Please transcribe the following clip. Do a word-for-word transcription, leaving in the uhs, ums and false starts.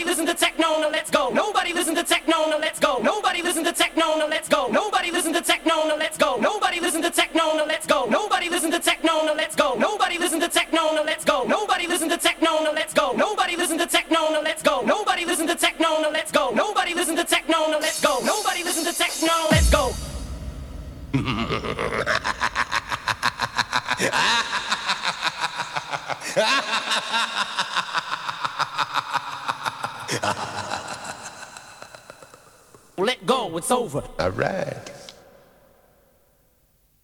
Nobody listen to techno, now let's go. Nobody listen to techno, now let's go. Nobody listen to techno, no let's go. Nobody listen to techno, no let's go. Nobody listen to techno, no let's go. Nobody listen to techno, no let's go. Nobody listen to techno, no let's go. Nobody listen to techno, no let's go. Nobody listen to techno, no let's go. Nobody listen to techno, no let's go. Nobody listen to techno, no let's go. Nobody listen to techno, let's go. Let go, it's over. All right.